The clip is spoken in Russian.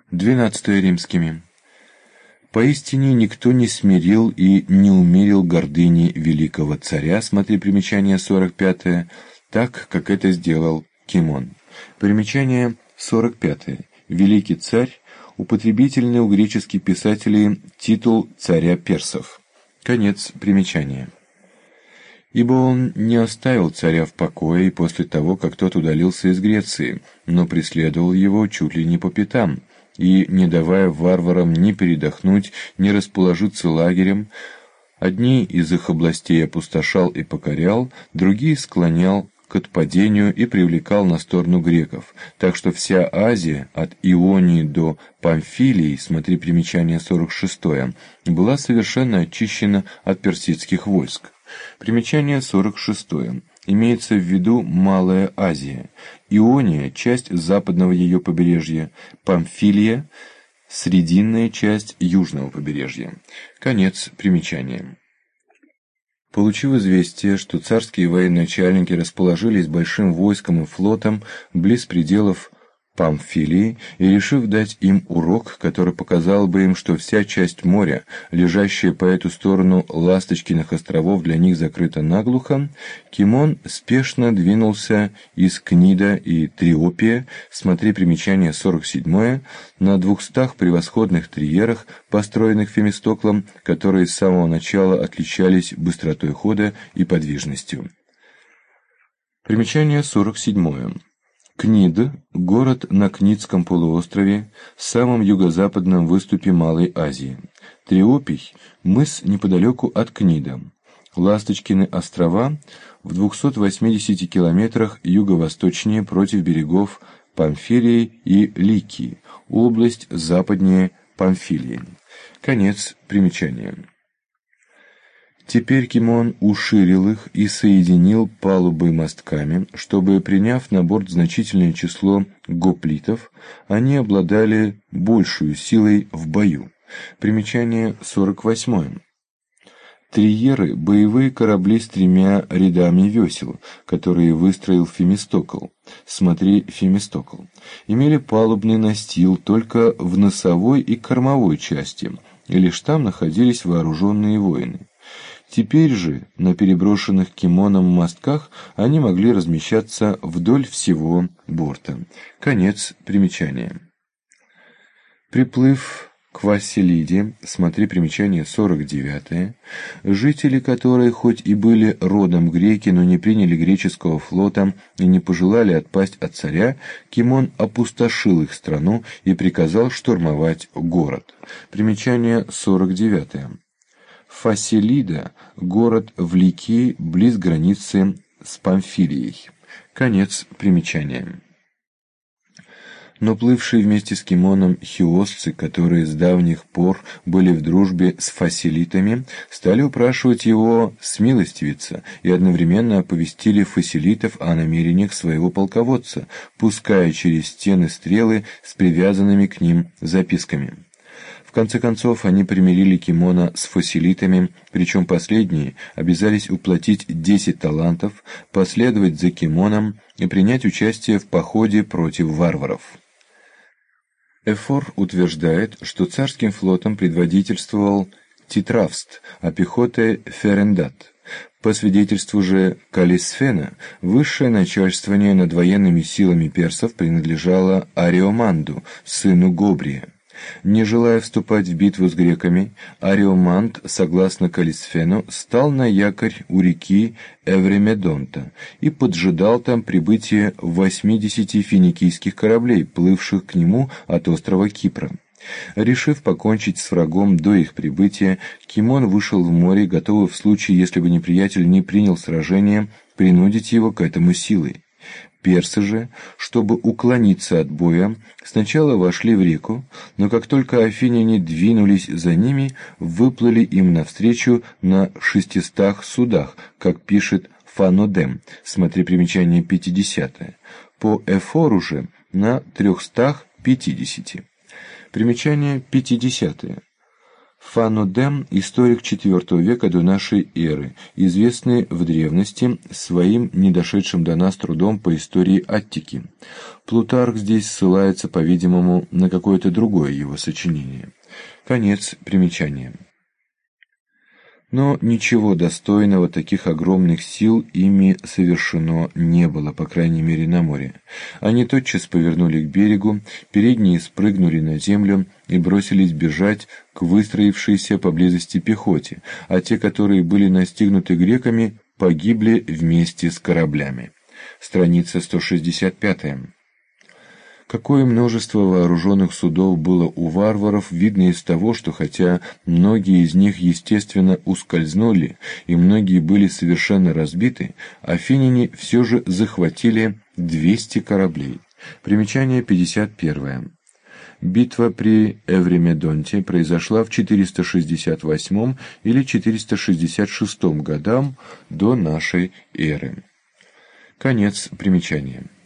12 римскими. Поистине никто не смирил и не умерил гордыни великого царя, смотри примечание 45, так, как это сделал Кимон. Примечание 45. Великий царь, употребительный у греческих писателей титул царя персов. Конец примечания. Ибо он не оставил царя в покое и после того, как тот удалился из Греции, но преследовал его чуть ли не по пятам, и, не давая варварам ни передохнуть, ни расположиться лагерем, одни из их областей опустошал и покорял, другие склонял к отпадению и привлекал на сторону греков, так что вся Азия, от Ионии до Памфилии, смотри примечание 46, была совершенно очищена от персидских войск. Примечание 46. Имеется в виду Малая Азия, Иония – часть западного ее побережья, Памфилия – срединная часть южного побережья. Конец примечания. Получив известие, что царские военачальники расположились большим войском и флотом близ пределов Памфилии, и решив дать им урок, который показал бы им, что вся часть моря, лежащая по эту сторону Ласточкиных островов, для них закрыта наглухо, Кимон спешно двинулся из Книда и Триопия, смотри примечание 47, на 200 превосходных триерах, построенных Фемистоклом, которые с самого начала отличались быстротой хода и подвижностью. Примечание 47. Книд – город на Книдском полуострове, самом юго-западном выступе Малой Азии. Триопий – мыс неподалеку от Книда. Ласточкины острова в 280 километрах юго-восточнее против берегов Памфилии и Ликии, область западнее Памфилии. Конец примечания. Теперь Кимон уширил их и соединил палубы мостками, чтобы, приняв на борт значительное число гоплитов, они обладали большую силой в бою. Примечание 48. Триеры – боевые корабли с 3 рядами весел, которые выстроил Фемистокл. Смотри Фемистокл. Имели палубный настил только в носовой и кормовой части, и лишь там находились вооруженные воины. Теперь же на переброшенных Кимоном мостках они могли размещаться вдоль всего борта. Конец примечания. Приплыв к Фасилиде, смотри примечание 49, жители которой хоть и были родом греки, но не приняли греческого флота и не пожелали отпасть от царя, Кимон опустошил их страну и приказал штурмовать город. Примечание 49. Фасилида – город в Ликии, близ границы с Памфилией. Конец примечания. Но плывшие вместе с Кимоном хиосцы, которые с давних пор были в дружбе с фасилитами, стали упрашивать его смилостивиться и одновременно оповестили фасилитов о намерениях своего полководца, пуская через стены стрелы с привязанными к ним записками. В конце концов, они примирили Кимона с фасилитами, причем последние обязались уплатить 10 талантов, последовать за Кимоном и принять участие в походе против варваров. Эфор утверждает, что царским флотом предводительствовал Титравст, а пехотой Ферендат. По свидетельству же Калисфена, высшее начальствование над военными силами персов принадлежало Ариоманду, сыну Гобрия. Не желая вступать в битву с греками, Ариоманд, согласно Калисфену, стал на якорь у реки Эвремедонта и поджидал там прибытие 80 финикийских кораблей, плывших к нему от острова Кипра. Решив покончить с врагом до их прибытия, Кимон вышел в море, готовый в случае, если бы неприятель не принял сражение, принудить его к этому силой. Персы же, чтобы уклониться от боя, сначала вошли в реку, но как только афиняне двинулись за ними, выплыли им навстречу на 600 судах, как пишет Фанодем, смотри примечание 50, по Эфору же на 350. Примечание 50. Фанодем – историк IV века до нашей эры, известный в древности своим недошедшим до нас трудом по истории Аттики. Плутарх здесь ссылается, по-видимому, на какое-то другое его сочинение. Конец примечания. Но ничего достойного таких огромных сил ими совершено не было, по крайней мере на море. Они тотчас повернули к берегу, передние спрыгнули на землю и бросились бежать к выстроившейся поблизости пехоте, а те, которые были настигнуты греками, погибли вместе с кораблями. Страница 165. Какое множество вооруженных судов было у варваров, видно из того, что хотя многие из них, естественно, ускользнули, и многие были совершенно разбиты, афиняне все же захватили 200 кораблей. Примечание 51. Битва при Эвримедонте произошла в 468 или 466 годам до нашей эры. Конец примечания.